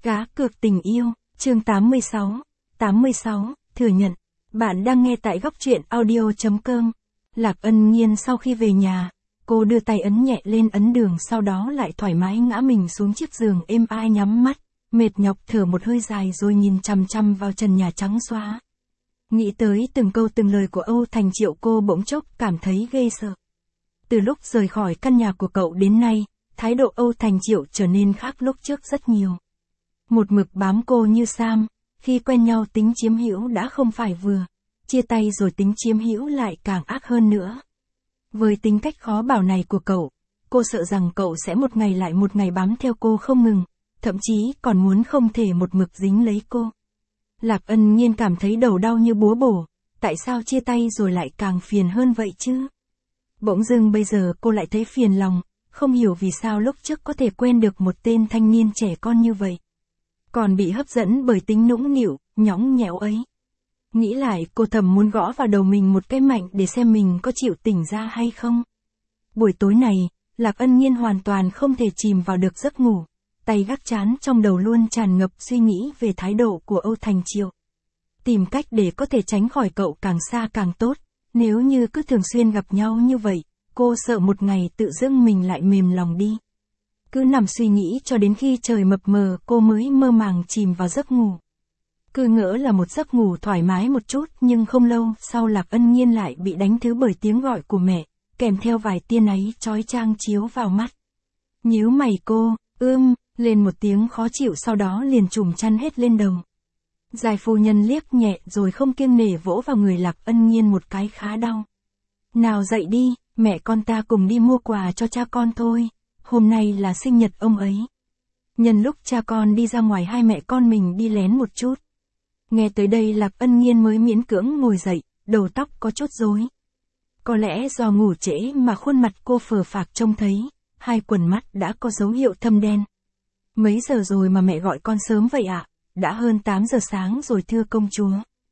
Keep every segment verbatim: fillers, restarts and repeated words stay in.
Cá cược tình yêu, chương tám mươi sáu, tám mươi sáu, thừa nhận. Bạn đang nghe tại góc truyện audio.com. Lạc Ân Nhiên sau khi về nhà, cô đưa tay ấn nhẹ lên ấn đường, sau đó lại thoải mái ngã mình xuống chiếc giường êm ai, nhắm mắt, mệt nhọc thở một hơi dài rồi nhìn chằm chằm vào trần nhà trắng xóa. Nghĩ tới từng câu từng lời của Âu Thành Triệu, cô bỗng chốc cảm thấy ghê sợ. Từ lúc rời khỏi căn nhà của cậu đến nay, thái độ Âu Thành Triệu trở nên khác lúc trước rất nhiều. Một mực bám cô như Sam, khi quen nhau tính chiếm hữu đã không phải vừa, chia tay rồi tính chiếm hữu lại càng ác hơn nữa. Với tính cách khó bảo này của cậu, cô sợ rằng cậu sẽ một ngày lại một ngày bám theo cô không ngừng, thậm chí còn muốn không thể một mực dính lấy cô. Lạc Ân Nhiên cảm thấy đầu đau như búa bổ, tại sao chia tay rồi lại càng phiền hơn vậy chứ? Bỗng dưng bây giờ cô lại thấy phiền lòng, không hiểu vì sao lúc trước có thể quen được một tên thanh niên trẻ con như vậy. Còn bị hấp dẫn bởi tính nũng nịu, nhõng nhẽo ấy. Nghĩ lại, cô thầm muốn gõ vào đầu mình một cái mạnh để xem mình có chịu tỉnh ra hay không. Buổi tối này, Lạc Ân Nhiên hoàn toàn không thể chìm vào được giấc ngủ. Tay gác chán, trong đầu luôn tràn ngập suy nghĩ về thái độ của Âu Thành Triệu. Tìm cách để có thể tránh khỏi cậu càng xa càng tốt. Nếu như cứ thường xuyên gặp nhau như vậy, cô sợ một ngày tự dưng mình lại mềm lòng đi. Cứ nằm suy nghĩ cho đến khi trời mập mờ cô mới mơ màng chìm vào giấc ngủ. Cứ ngỡ là một giấc ngủ thoải mái một chút, nhưng không lâu sau Lạc Ân Nhiên lại bị đánh thức bởi tiếng gọi của mẹ, kèm theo vài tia náy chói chang chiếu vào mắt. Nhíu mày cô, ưm, lên một tiếng khó chịu, sau đó liền trùm chăn hết lên đầu. Giai phu nhân liếc nhẹ rồi không kiêng nể vỗ vào người Lạc Ân Nhiên một cái khá đau. Nào dậy đi, mẹ con ta cùng đi mua quà cho cha con thôi, hôm nay là sinh nhật ông ấy. Nhân lúc cha con đi ra ngoài, hai mẹ con mình đi lén một chút. Nghe tới đây Lạc Ân Nhiên mới miễn cưỡng ngồi dậy, đầu tóc có chút rối. Có lẽ do ngủ trễ mà khuôn mặt cô phờ phạc trông thấy, hai quầng mắt đã có dấu hiệu thâm đen. Mấy giờ rồi mà mẹ gọi con sớm vậy ạ? À? Đã hơn tám giờ sáng rồi thưa công chúa.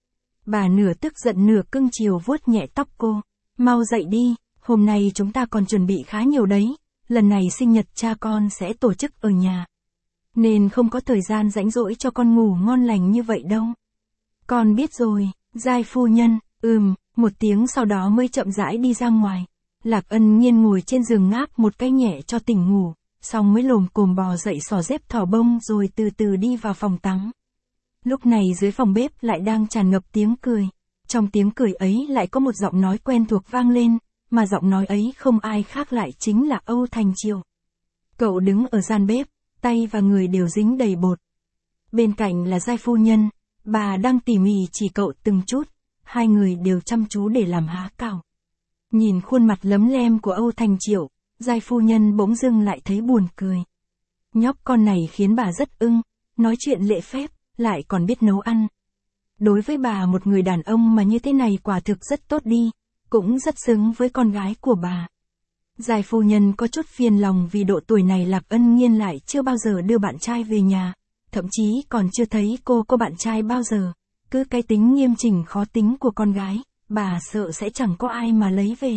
Bà nửa tức giận nửa cưng chiều vuốt nhẹ tóc cô. Mau dậy đi, hôm nay chúng ta còn chuẩn bị khá nhiều đấy, lần này sinh nhật cha con sẽ tổ chức ở nhà. Nên không có thời gian rảnh rỗi cho con ngủ ngon lành như vậy đâu. Con biết rồi, Giai phu nhân, ừm, một tiếng sau đó mới chậm rãi đi ra ngoài. Lạc Ân Nhiên ngồi trên giường ngáp một cái nhẹ cho tỉnh ngủ, xong mới lồm cồm bò dậy xỏ dép thỏ bông rồi từ từ đi vào phòng tắm. Lúc này dưới phòng bếp lại đang tràn ngập tiếng cười. Trong tiếng cười ấy lại có một giọng nói quen thuộc vang lên, mà giọng nói ấy không ai khác lại chính là Âu Thành Triệu. Cậu đứng ở gian bếp, tay và người đều dính đầy bột. Bên cạnh là Giai phu nhân, bà đang tỉ mỉ chỉ cậu từng chút, hai người đều chăm chú để làm há cảo. Nhìn khuôn mặt lấm lem của Âu Thành Triệu, Giai phu nhân bỗng dưng lại thấy buồn cười. Nhóc con này khiến bà rất ưng, nói chuyện lễ phép, lại còn biết nấu ăn. Đối với bà, một người đàn ông mà như thế này quả thực rất tốt đi, cũng rất xứng với con gái của bà. Giai phu nhân có chút phiền lòng vì độ tuổi này Lạc Ân Nhiên lại chưa bao giờ đưa bạn trai về nhà, thậm chí còn chưa thấy cô có bạn trai bao giờ. Cứ cái tính nghiêm chỉnh khó tính của con gái, bà sợ sẽ chẳng có ai mà lấy về.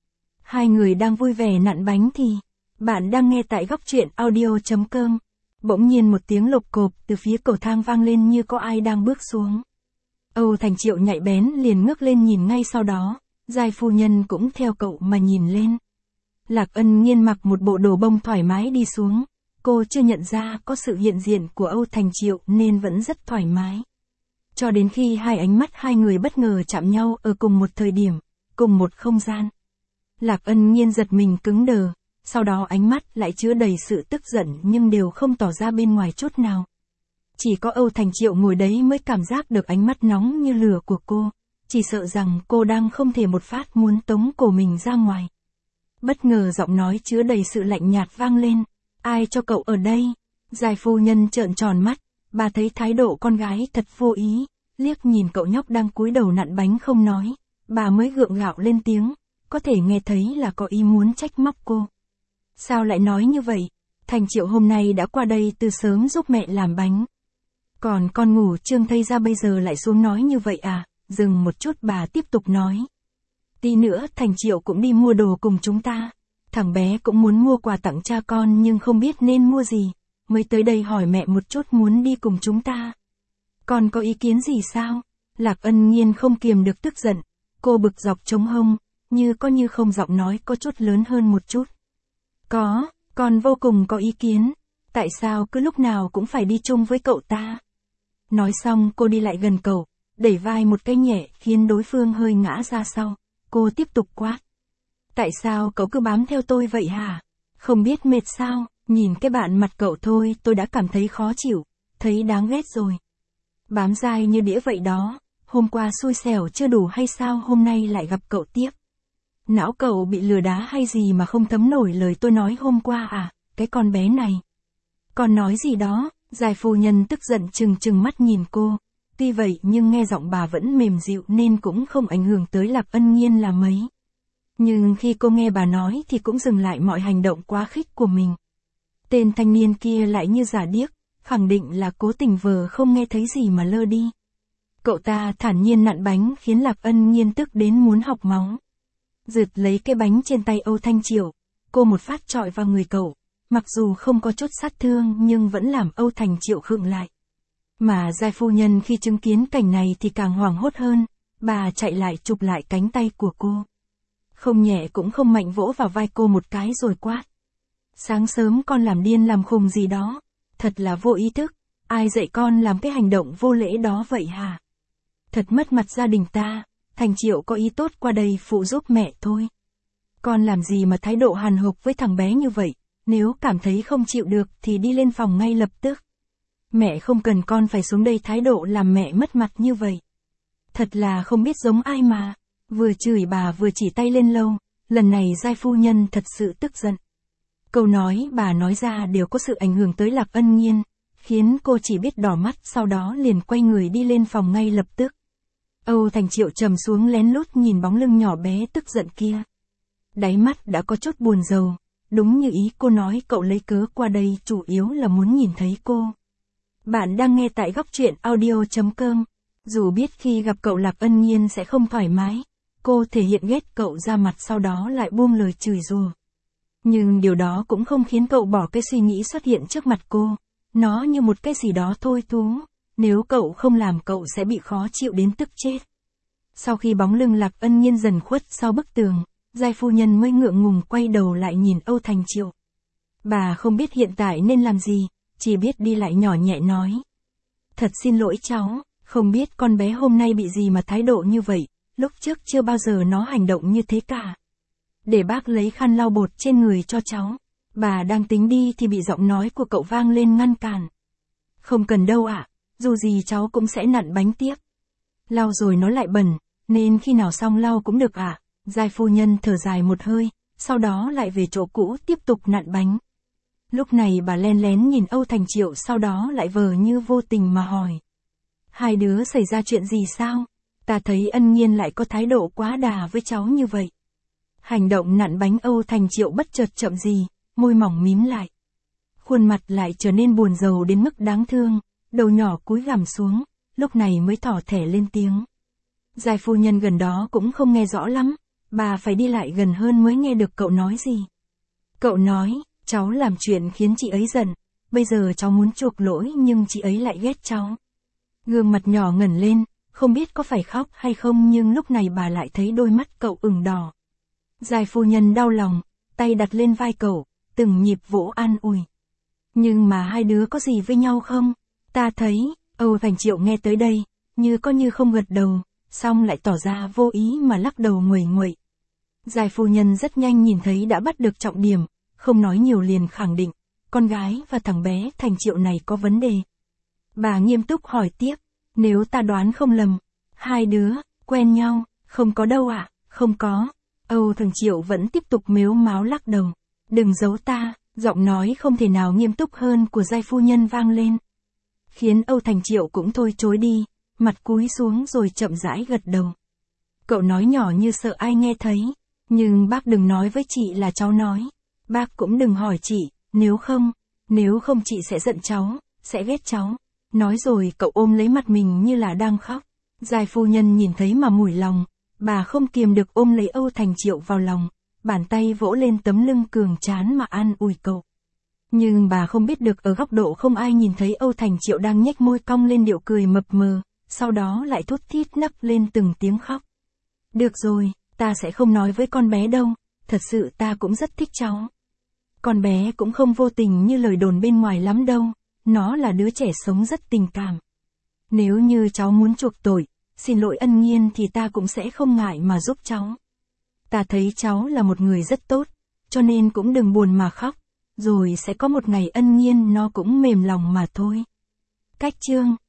Hai người đang vui vẻ nặn bánh thì, bạn đang nghe tại góc truyện audio.com. Bỗng nhiên một tiếng lộp cộp từ phía cầu thang vang lên như có ai đang bước xuống. Âu Thành Triệu nhạy bén liền ngước lên nhìn ngay sau đó, Giai phu nhân cũng theo cậu mà nhìn lên. Lạc Ân Nhiên mặc một bộ đồ bông thoải mái đi xuống, cô chưa nhận ra có sự hiện diện của Âu Thành Triệu nên vẫn rất thoải mái. Cho đến khi hai ánh mắt hai người bất ngờ chạm nhau ở cùng một thời điểm, cùng một không gian. Lạc Ân Nhiên giật mình cứng đờ, sau đó ánh mắt lại chứa đầy sự tức giận nhưng đều không tỏ ra bên ngoài chút nào. Chỉ có Âu Thành Triệu ngồi đấy mới cảm giác được ánh mắt nóng như lửa của cô, chỉ sợ rằng cô đang không thể một phát muốn tống cổ mình ra ngoài. Bất ngờ giọng nói chứa đầy sự lạnh nhạt vang lên, ai cho cậu ở đây? Giai phu nhân trợn tròn mắt, bà thấy thái độ con gái thật vô ý, liếc nhìn cậu nhóc đang cúi đầu nặn bánh không nói, bà mới gượng gạo lên tiếng, có thể nghe thấy là có ý muốn trách móc cô. Sao lại nói như vậy? Thành Triệu hôm nay đã qua đây từ sớm giúp mẹ làm bánh. Còn con ngủ trương thây ra bây giờ lại xuống nói như vậy à? Dừng một chút bà tiếp tục nói. Tí nữa Thành Triệu cũng đi mua đồ cùng chúng ta. Thằng bé cũng muốn mua quà tặng cha con nhưng không biết nên mua gì. mới tới đây hỏi mẹ một chút muốn đi cùng chúng ta. Con có ý kiến gì sao? Lạc Ân Nhiên không kiềm được tức giận, cô bực dọc trống hông, như có như không giọng nói có chút lớn hơn một chút. Có, con vô cùng có ý kiến, tại sao cứ lúc nào cũng phải đi chung với cậu ta? Nói xong cô đi lại gần cậu, đẩy vai một cái nhẹ khiến đối phương hơi ngã ra sau, cô tiếp tục quát. Tại sao cậu cứ bám theo tôi vậy hả? Không biết mệt sao, nhìn cái bạn mặt cậu thôi tôi đã cảm thấy khó chịu, thấy đáng ghét rồi. Bám dai như đĩa vậy đó, hôm qua xui xẻo chưa đủ hay sao hôm nay lại gặp cậu tiếp? Não cậu bị lừa đá hay gì mà không thấm nổi lời tôi nói hôm qua à, cái con bé này. Còn nói gì đó, Giai phu nhân tức giận trừng trừng mắt nhìn cô, tuy vậy nhưng nghe giọng bà vẫn mềm dịu nên cũng không ảnh hưởng tới Lạc Ân Nhiên là mấy. Nhưng khi cô nghe bà nói thì cũng dừng lại mọi hành động quá khích của mình. Tên thanh niên kia lại như giả điếc, khẳng định là cố tình vờ không nghe thấy gì mà lơ đi. Cậu ta thản nhiên nặn bánh khiến Lạc Ân Nhiên tức đến muốn học máu. Rượt lấy cái bánh trên tay Âu Thanh Triệu, cô một phát chọi vào người cậu, mặc dù không có chút sát thương nhưng vẫn làm Âu Thanh Triệu khựng lại. Mà Giai phu nhân khi chứng kiến cảnh này thì càng hoảng hốt hơn, bà chạy lại chụp lại cánh tay của cô. Không nhẹ cũng không mạnh vỗ vào vai cô một cái rồi quát. Sáng sớm con làm điên làm khùng gì đó, thật là vô ý thức, ai dạy con làm cái hành động vô lễ đó vậy hả? Thật mất mặt gia đình ta, Thành Triệu có ý tốt qua đây phụ giúp mẹ thôi. Con làm gì mà thái độ hàn hộc với thằng bé như vậy, nếu cảm thấy không chịu được thì đi lên phòng ngay lập tức. Mẹ không cần con phải xuống đây thái độ làm mẹ mất mặt như vậy. Thật là không biết giống ai mà, vừa chửi bà vừa chỉ tay lên lâu, lần này Giai phu nhân thật sự tức giận. Câu nói bà nói ra đều có sự ảnh hưởng tới Lạc Ân Nhiên, khiến cô chỉ biết đỏ mắt sau đó liền quay người đi lên phòng ngay lập tức. Âu Thành Triệu trầm xuống lén lút nhìn bóng lưng nhỏ bé tức giận kia. Đáy mắt đã có chút buồn rầu, đúng như ý cô nói cậu lấy cớ qua đây chủ yếu là muốn nhìn thấy cô. Bạn đang nghe tại góc truyện audio chấm com. Dù biết khi gặp cậu Lạc Ân Nhiên sẽ không thoải mái, cô thể hiện ghét cậu ra mặt sau đó lại buông lời chửi rủa. Nhưng điều đó cũng không khiến cậu bỏ cái suy nghĩ xuất hiện trước mặt cô, nó như một cái gì đó thôi thú, nếu cậu không làm cậu sẽ bị khó chịu đến tức chết. Sau khi bóng lưng Lạc Ân Nhiên dần khuất sau bức tường, Giai phu nhân mới ngượng ngùng quay đầu lại nhìn Âu Thành Triệu. Bà không biết hiện tại nên làm gì, chỉ biết đi lại nhỏ nhẹ nói. Thật xin lỗi cháu, không biết con bé hôm nay bị gì mà thái độ như vậy, lúc trước chưa bao giờ nó hành động như thế cả. Để bác lấy khăn lau bột trên người cho cháu. Bà đang tính đi thì bị giọng nói của cậu vang lên ngăn cản. Không cần đâu ạ, dù gì cháu cũng sẽ nặn bánh tiếp. Lau rồi nó lại bẩn, nên khi nào xong lau cũng được ạ. Giai phu nhân thở dài một hơi, sau đó lại về chỗ cũ tiếp tục nặn bánh. Lúc này bà len lén nhìn Âu Thành Triệu sau đó lại vờ như vô tình mà hỏi. Hai đứa xảy ra chuyện gì sao? Ta thấy Ân Nhiên lại có thái độ quá đà với cháu như vậy. Hành động nặn bánh Âu Thành Triệu bất chợt chậm gì, môi mỏng mím lại. Khuôn mặt lại trở nên buồn rầu đến mức đáng thương, đầu nhỏ cúi gằm xuống, lúc này mới thỏ thẻ lên tiếng. Giai phu nhân gần đó cũng không nghe rõ lắm, bà phải đi lại gần hơn mới nghe được cậu nói gì. Cậu nói, cháu làm chuyện khiến chị ấy giận, bây giờ cháu muốn chuộc lỗi nhưng chị ấy lại ghét cháu. Gương mặt nhỏ ngẩng lên, không biết có phải khóc hay không nhưng lúc này bà lại thấy đôi mắt cậu ửng đỏ. Giai phu nhân đau lòng, tay đặt lên vai cậu, từng nhịp vỗ an ủi. Nhưng mà hai đứa có gì với nhau không? Ta thấy, Âu Thành Triệu nghe tới đây, như có như không gật đầu, xong lại tỏ ra vô ý mà lắc đầu nguầy nguậy. Giai phu nhân rất nhanh nhìn thấy đã bắt được trọng điểm, không nói nhiều liền khẳng định, con gái và thằng bé Thành Triệu này có vấn đề. Bà nghiêm túc hỏi tiếp, nếu ta đoán không lầm, hai đứa, quen nhau, không có đâu ạ, không có. Âu Thành Triệu vẫn tiếp tục mếu máo lắc đầu, đừng giấu ta, giọng nói không thể nào nghiêm túc hơn của Giai phu nhân vang lên. Khiến Âu Thành Triệu cũng thôi chối đi, mặt cúi xuống rồi chậm rãi gật đầu. Cậu nói nhỏ như sợ ai nghe thấy, nhưng bác đừng nói với chị là cháu nói, bác cũng đừng hỏi chị, nếu không, nếu không chị sẽ giận cháu, sẽ ghét cháu. Nói rồi cậu ôm lấy mặt mình như là đang khóc. Giai phu nhân nhìn thấy mà mủi lòng, bà không kiềm được ôm lấy Âu Thành Triệu vào lòng, bàn tay vỗ lên tấm lưng cường tráng mà an ủi cậu. Nhưng bà không biết được ở góc độ không ai nhìn thấy Âu Thành Triệu đang nhếch môi cong lên điệu cười mập mờ, sau đó lại thút thít nấc lên từng tiếng khóc. Được rồi, ta sẽ không nói với con bé đâu, thật sự ta cũng rất thích cháu. Con bé cũng không vô tình như lời đồn bên ngoài lắm đâu, nó là đứa trẻ sống rất tình cảm. Nếu như cháu muốn chuộc tội, xin lỗi Ân Nhiên thì ta cũng sẽ không ngại mà giúp cháu. Ta thấy cháu là một người rất tốt, cho nên cũng đừng buồn mà khóc, rồi sẽ có một ngày Ân Nhiên nó cũng mềm lòng mà thôi. Cách chương